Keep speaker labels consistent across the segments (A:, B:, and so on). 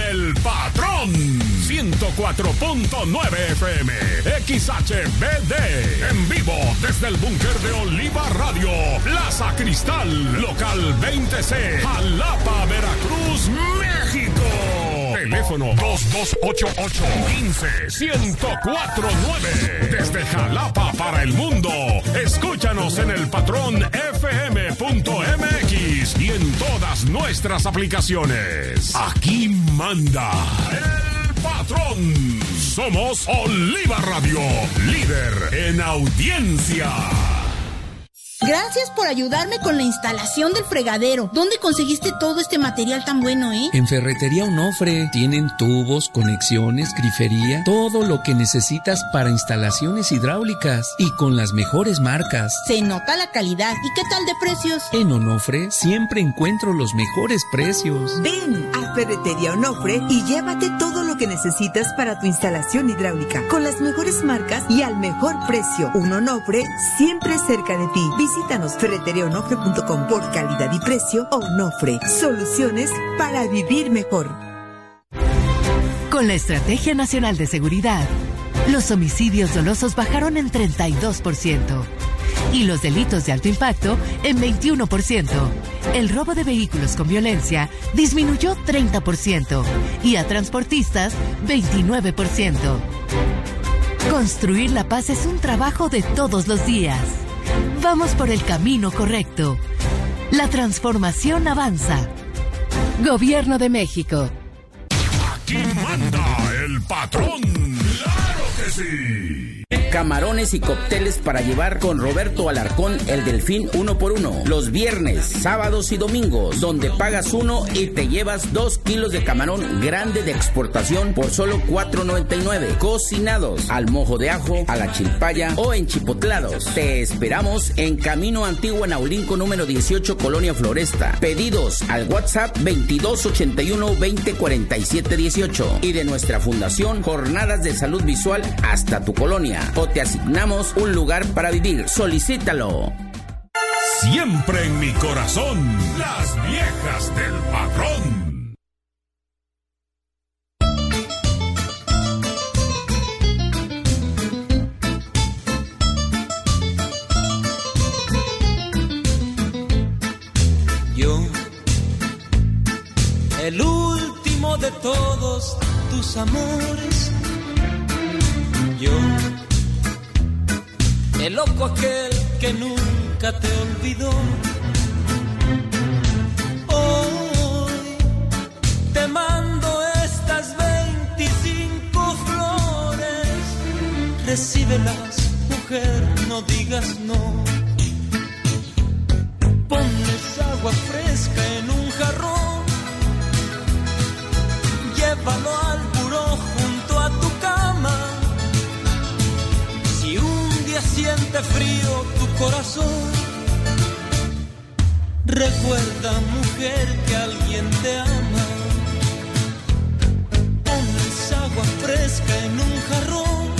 A: El Patrón. 104.9 FM. XHBD. En vivo desde el búnker de Oliva Radio. Plaza Cristal. Local 20C. Jalapa, Veracruz, México. Teléfono 2288-15-1049. Desde Jalapa para el mundo. Escúchanos en el Patrón FM.mx y en todas nuestras aplicaciones. Aquí manda El Patrón. Somos Oliva Radio, líder en audiencia.
B: Gracias por ayudarme con la instalación del fregadero. ¿Dónde conseguiste todo este material tan bueno,
C: En Ferretería Onofre. Tienen tubos, conexiones, grifería, todo lo que necesitas para instalaciones hidráulicas y con las mejores marcas.
B: Se nota la calidad. ¿Y qué tal de precios?
C: En Onofre siempre encuentro los mejores precios.
D: Ven a Ferretería Onofre y llévate todo lo que necesitas para tu instalación hidráulica con las mejores marcas y al mejor precio. Un Onofre siempre cerca de ti. Visítanos ferreteriaonofre.com por calidad y precio. Onofre, soluciones para vivir mejor.
E: Con la Estrategia Nacional de Seguridad, los homicidios dolosos bajaron en 32% y los delitos de alto impacto en 21%. El robo de vehículos con violencia disminuyó 30% y a transportistas 29%. Construir la paz es un trabajo de todos los días. Vamos por el camino correcto. La transformación avanza. Gobierno de México.
A: Aquí manda El Patrón. ¡Claro que sí!
F: Camarones y cócteles para llevar con Roberto Alarcón, el Delfín 1x1. Los viernes, sábados y domingos, donde pagas 1 y te llevas 2 kilos de camarón grande de exportación por solo $4.99. Cocinados al mojo de ajo, a la chilpaya o enchipotlados. Te esperamos en Camino Antiguo Naulinco número 18, Colonia Floresta. Pedidos al WhatsApp 2281-204718 y de nuestra fundación Jornadas de Salud Visual hasta tu colonia. O te asignamos un lugar para vivir. Solicítalo.
A: Siempre en mi corazón, las viejas del Patrón.
G: Yo, el último de todos tus amores. Yo, el loco aquel que nunca te olvidó. Hoy te mando estas 25 flores. Recíbelas, mujer, no digas no. Ponles agua fresca en un jarrón. Llévalo al buró junto a tu cama. Si un día siente frío tu corazón, recuerda, mujer, que alguien te ama. Ponles agua fresca en un jarrón.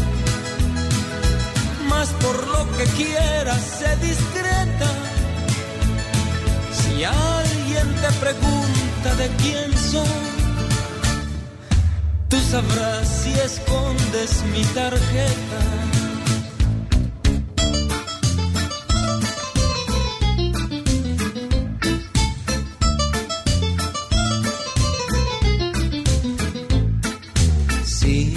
G: Mas por lo que quieras, sé discreta. Si alguien te pregunta de quién soy, tú sabrás si escondes mi tarjeta. Sí,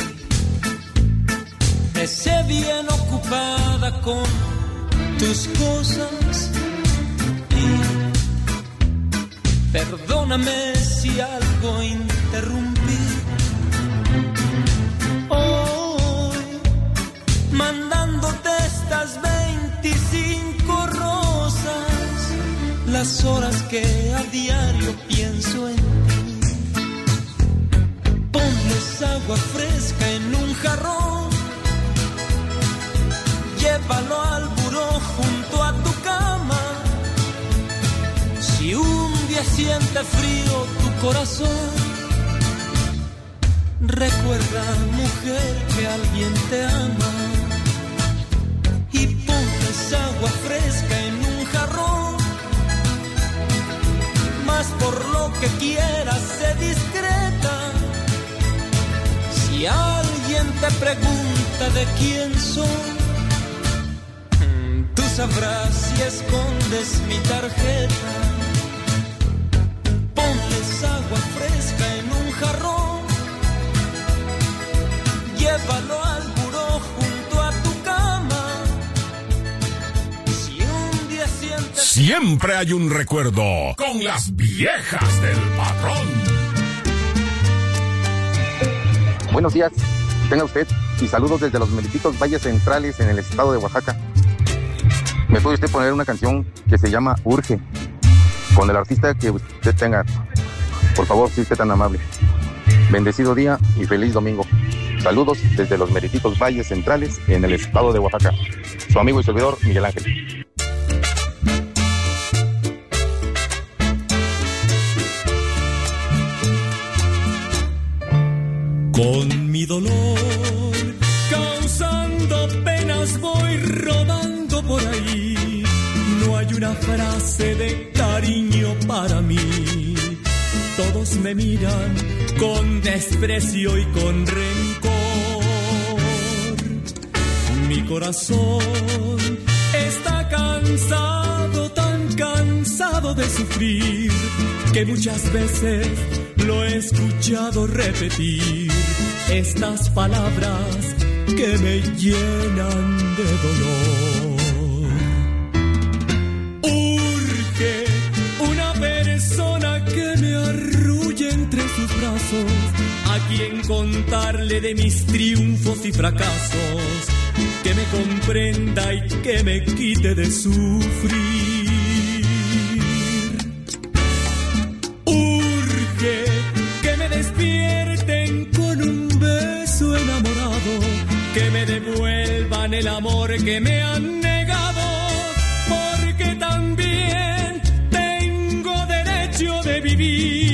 G: me sé bien ocupada con tus cosas. Perdóname si algo interrumpí. Hoy, mandándote estas 25 rosas, las horas que a diario pienso en ti. Ponles agua fresca en un jarrón. Llévalo al buró junto a tu cama. Si un día siente frío tu corazón, recuerda, mujer, que alguien te ama. Y pones agua fresca en un jarrón. Mas por lo que quieras, sé discreta. Si alguien te pregunta de quién soy, tú sabrás si escondes mi tarjeta. Ponles agua fresca en un jarrón, llévalo al buró junto a tu cama. Si un día sientes...
A: Siempre hay un recuerdo con las viejas del patrón.
H: Buenos días, tenga usted, y saludos desde los merititos valles centrales en el estado de Oaxaca. ¿Me puede usted poner una canción que se llama Urge, con el artista que usted tenga? Por favor, si usted tan amable. Bendecido día y feliz domingo. Saludos desde los merititos valles centrales en el estado de Oaxaca. Su amigo y servidor, Miguel Ángel.
G: Con mi dolor, causando penas, voy rodando por ahí. No hay una frase de cariño para mí. Todos me miran con desprecio y con rencor. Mi corazón está cansado, tan cansado de sufrir, que muchas veces lo he escuchado repetir estas palabras que me llenan de dolor. Urge una persona que me arrulle entre sus brazos, a quien contarle de mis triunfos y fracasos, que me comprenda y que me quite de sufrir. Urge que me despierten con un beso enamorado, que me devuelvan el amor que me han negado, porque también tengo derecho de vivir.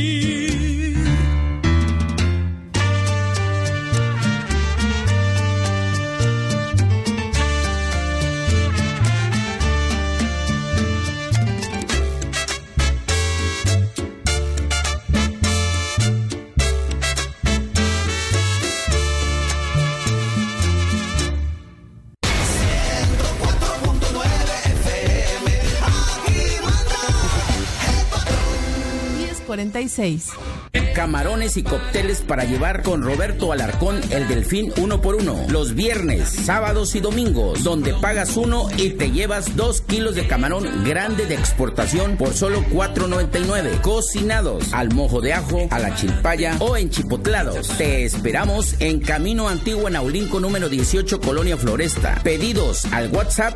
F: Camarones y cócteles para llevar con Roberto Alarcón, el Delfín 1x1. Los viernes, sábados y domingos, donde pagas 1 y te llevas 2 kilos de camarón grande de exportación por solo $4.99. Cocinados al mojo de ajo, a la chilpaya o enchipotlados. Te esperamos en Camino Antiguo en Aulinco número 18, Colonia Floresta. Pedidos al WhatsApp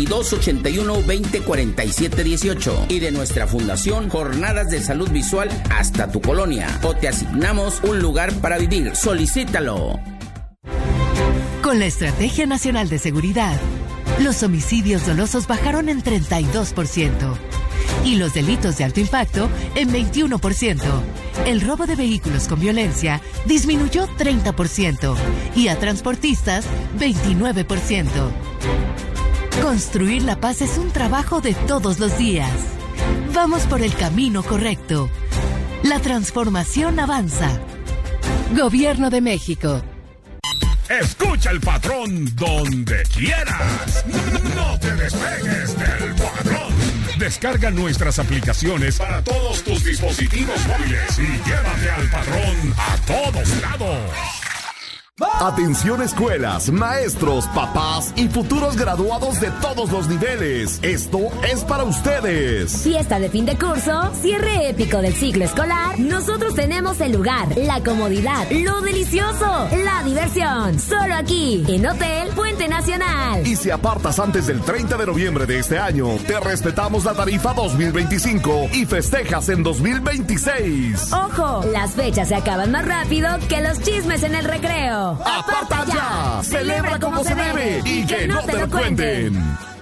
F: 2281-204718. Y de nuestra fundación, Jornadas de Salud Visual hasta tu colonia. O te asignamos un lugar para vivir. Solicítalo.
E: Con la Estrategia Nacional de Seguridad, los homicidios dolosos bajaron en 32% y los delitos de alto impacto en 21%. El robo de vehículos con violencia disminuyó 30% y a transportistas 29%. Construir la paz es un trabajo de todos los días. Vamos por el camino correcto. La transformación avanza. Gobierno de México.
A: Escucha el patrón donde quieras. No te despegues del patrón. Descarga nuestras aplicaciones para todos tus dispositivos móviles y llévate al patrón a todos lados.
I: Atención escuelas, maestros, papás y futuros graduados de todos los niveles. Esto es para ustedes.
J: Fiesta de fin de curso, cierre épico del ciclo escolar. Nosotros tenemos el lugar, la comodidad, lo delicioso, la diversión. Solo aquí, en Hotel Puente Nacional.
I: Y si apartas antes del 30 de noviembre de este año, te respetamos la tarifa 2025 y festejas en 2026.
J: ¡Ojo! Las fechas se acaban más rápido que los chismes en el recreo.
I: ¡Aparta ya! ¡Celebra como se debe! ¡Y que no te lo cuenten!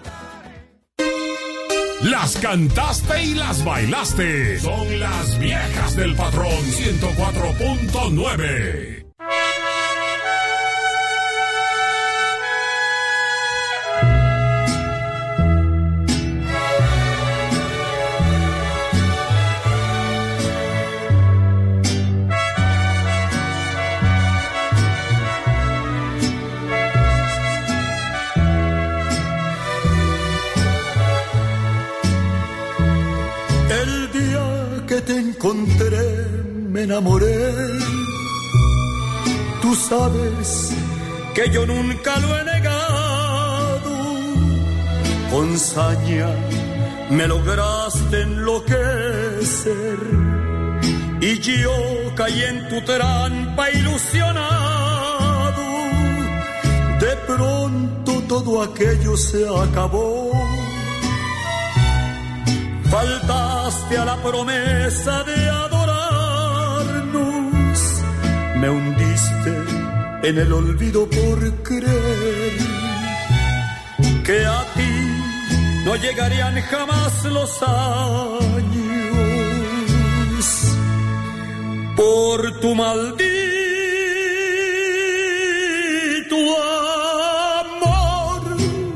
A: Las cantaste y las bailaste. Son las viejas del patrón 104.9.
G: encontré, me enamoré. Tú sabes que yo nunca lo he negado. Con saña me lograste enloquecer y yo caí en tu trampa ilusionado. De pronto todo aquello se acabó. Faltaste a la promesa de adorarnos. Me hundiste en el olvido por creer que a ti no llegarían jamás los años. Por tu maldito amor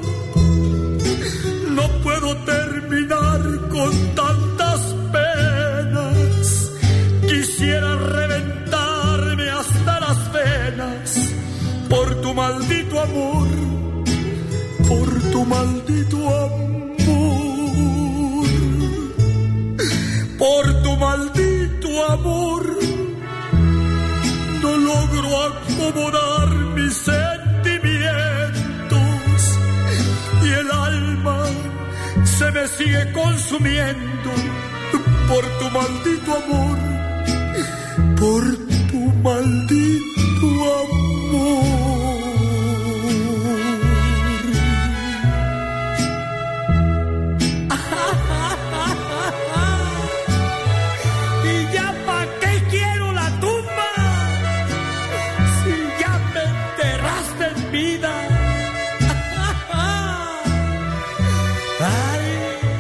G: no puedo terminar con tantas penas. Quisiera reventarme hasta las venas por tu maldito amor, por tu maldito amor, por tu maldito amor. No logro acomodar mis sentimientos y el alma se me sigue consumiendo por tu maldito amor, por tu maldito amor. ¿Y ya pa' qué quiero la tumba? Si ya me enterraste en vida. Ay,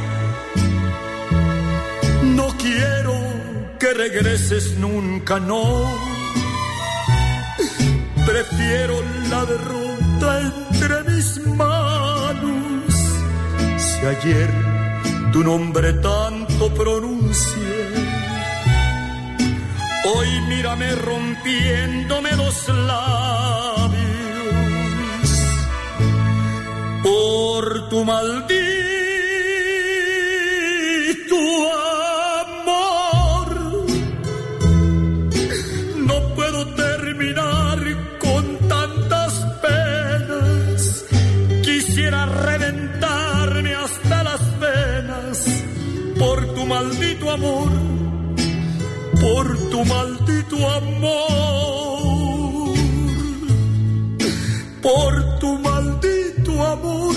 G: no quiero que regreses nunca, no. Prefiero la derrota entre mis manos. Si ayer tu nombre tanto pronuncié, hoy mírame rompiéndome los labios por tu maldito amor. No puedo terminar con tantas penas. Quisiera reventarme hasta las venas por tu maldito amor, por tu maldito amor, por tu maldito amor.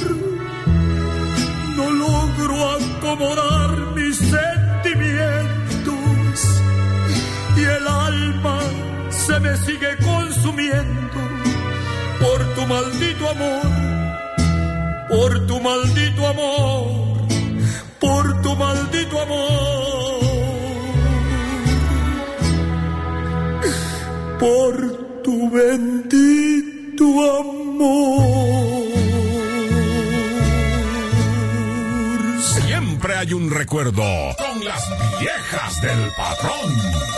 G: No logro acomodar mis sentimientos y el alma se me sigue consumiendo por tu maldito amor, por tu maldito amor, por tu maldito amor, por tu bendito amor.
A: Siempre hay un recuerdo con las viejas del patrón.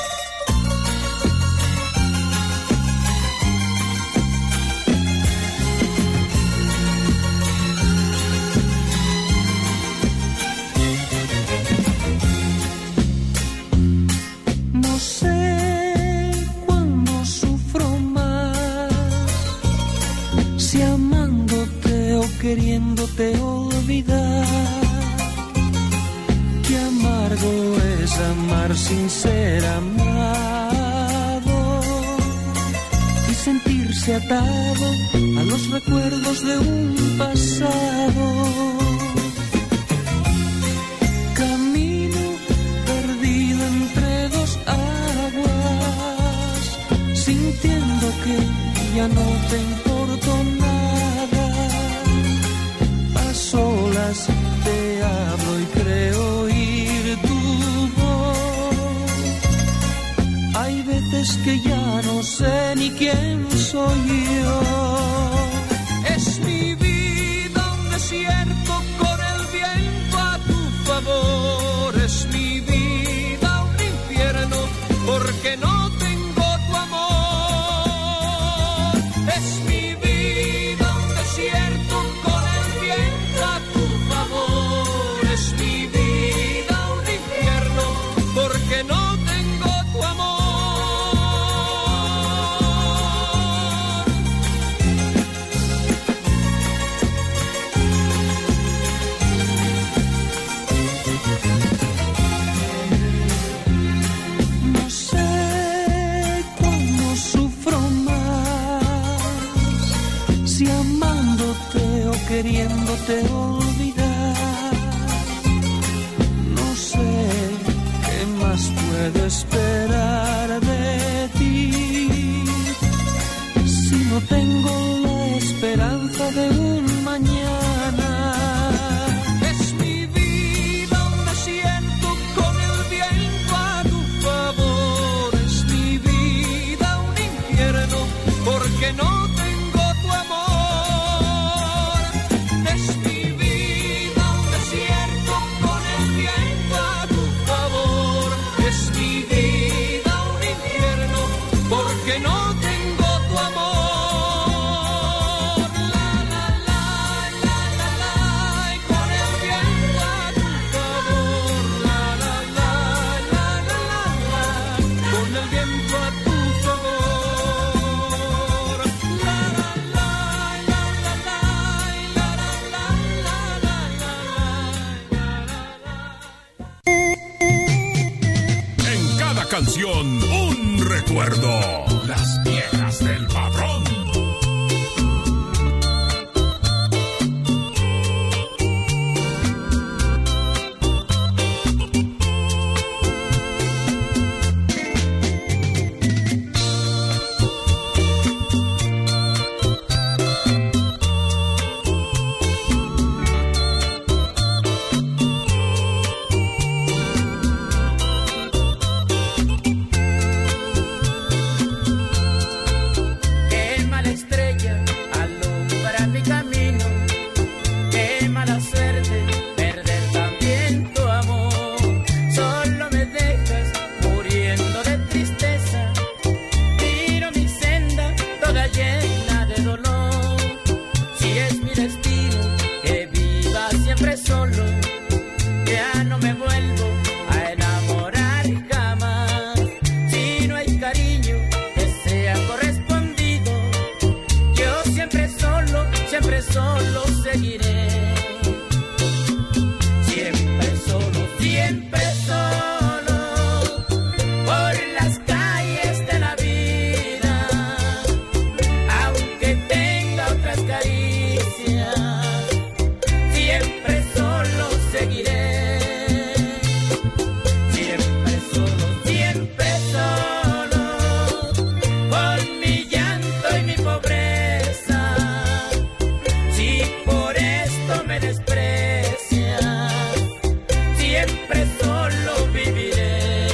K: No sé cuándo sufro más, si amándote o queriéndote olvidar. Qué amargo es amar sin ser amado y sentirse atado a los recuerdos de un pasado. Camino perdido entre dos aguas, sintiendo que ya no te importo nada. A solas te hablo y creo oír tu voz. Hay veces que ya no sé ni quién soy yo. Es mi vida un desierto con el viento a tu favor. Es mi vida un infierno porque no tengo tu amor. Es mi vida un desierto con el viento a tu favor. Es mi vida un infierno porque no tengo queriéndote olvidar. No sé qué más puedo esperar de ti si no tengo la esperanza de un mañana. Es mi vida un desierto con el viento a tu favor. Es mi vida un infierno porque no tengo tu amor. Es mi vida un desierto con el viento a tu favor. Es mi vida un infierno porque no tengo tu amor. La la la la la la, con el viento a tu favor. La la la la la la, con el viento a tu favor. La la la la la la, la la la la.
A: En cada canción, un recuerdo. Las viejas del patrón.
F: Qué mala estrella alumbra mi camino, qué mala suerte perder también tu amor. Solo me dejas muriendo de tristeza, miro mi senda toda llena de dolor. Si es mi destino que viva siempre solo, ya no me vuelvo a enamorar jamás. Si no hay cariño que sea correspondido, yo siempre solo seguiré. Siempre solo, por las calles de la vida, aunque tenga otras caricias, siempre solo seguiré. Siempre solo, con mi llanto y mi pobreza. Si por esto me desprecias, siempre solo viviré.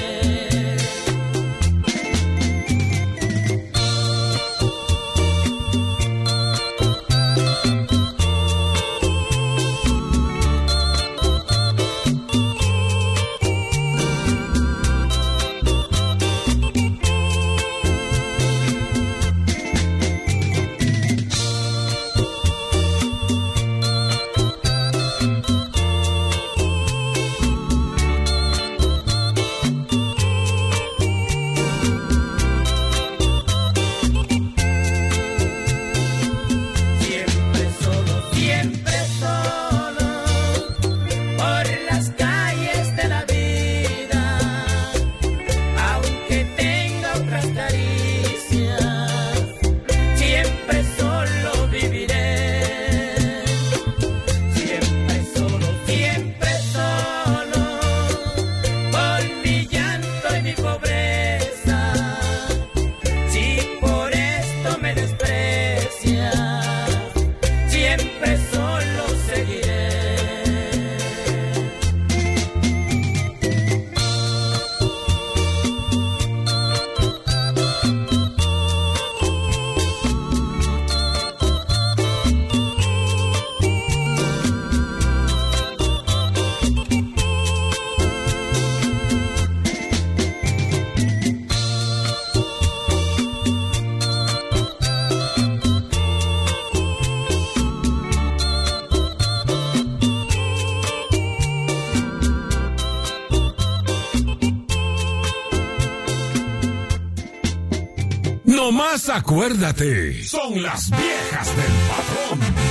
F: Siempre solo, por las calles de la vida, aunque tenga otras caricias, siempre solo viviré. Siempre solo, con mi llanto y mi pobreza. Si por esto me desprecias, siempre solo seguiré.
A: No más acuérdate, son las viejas del patrón.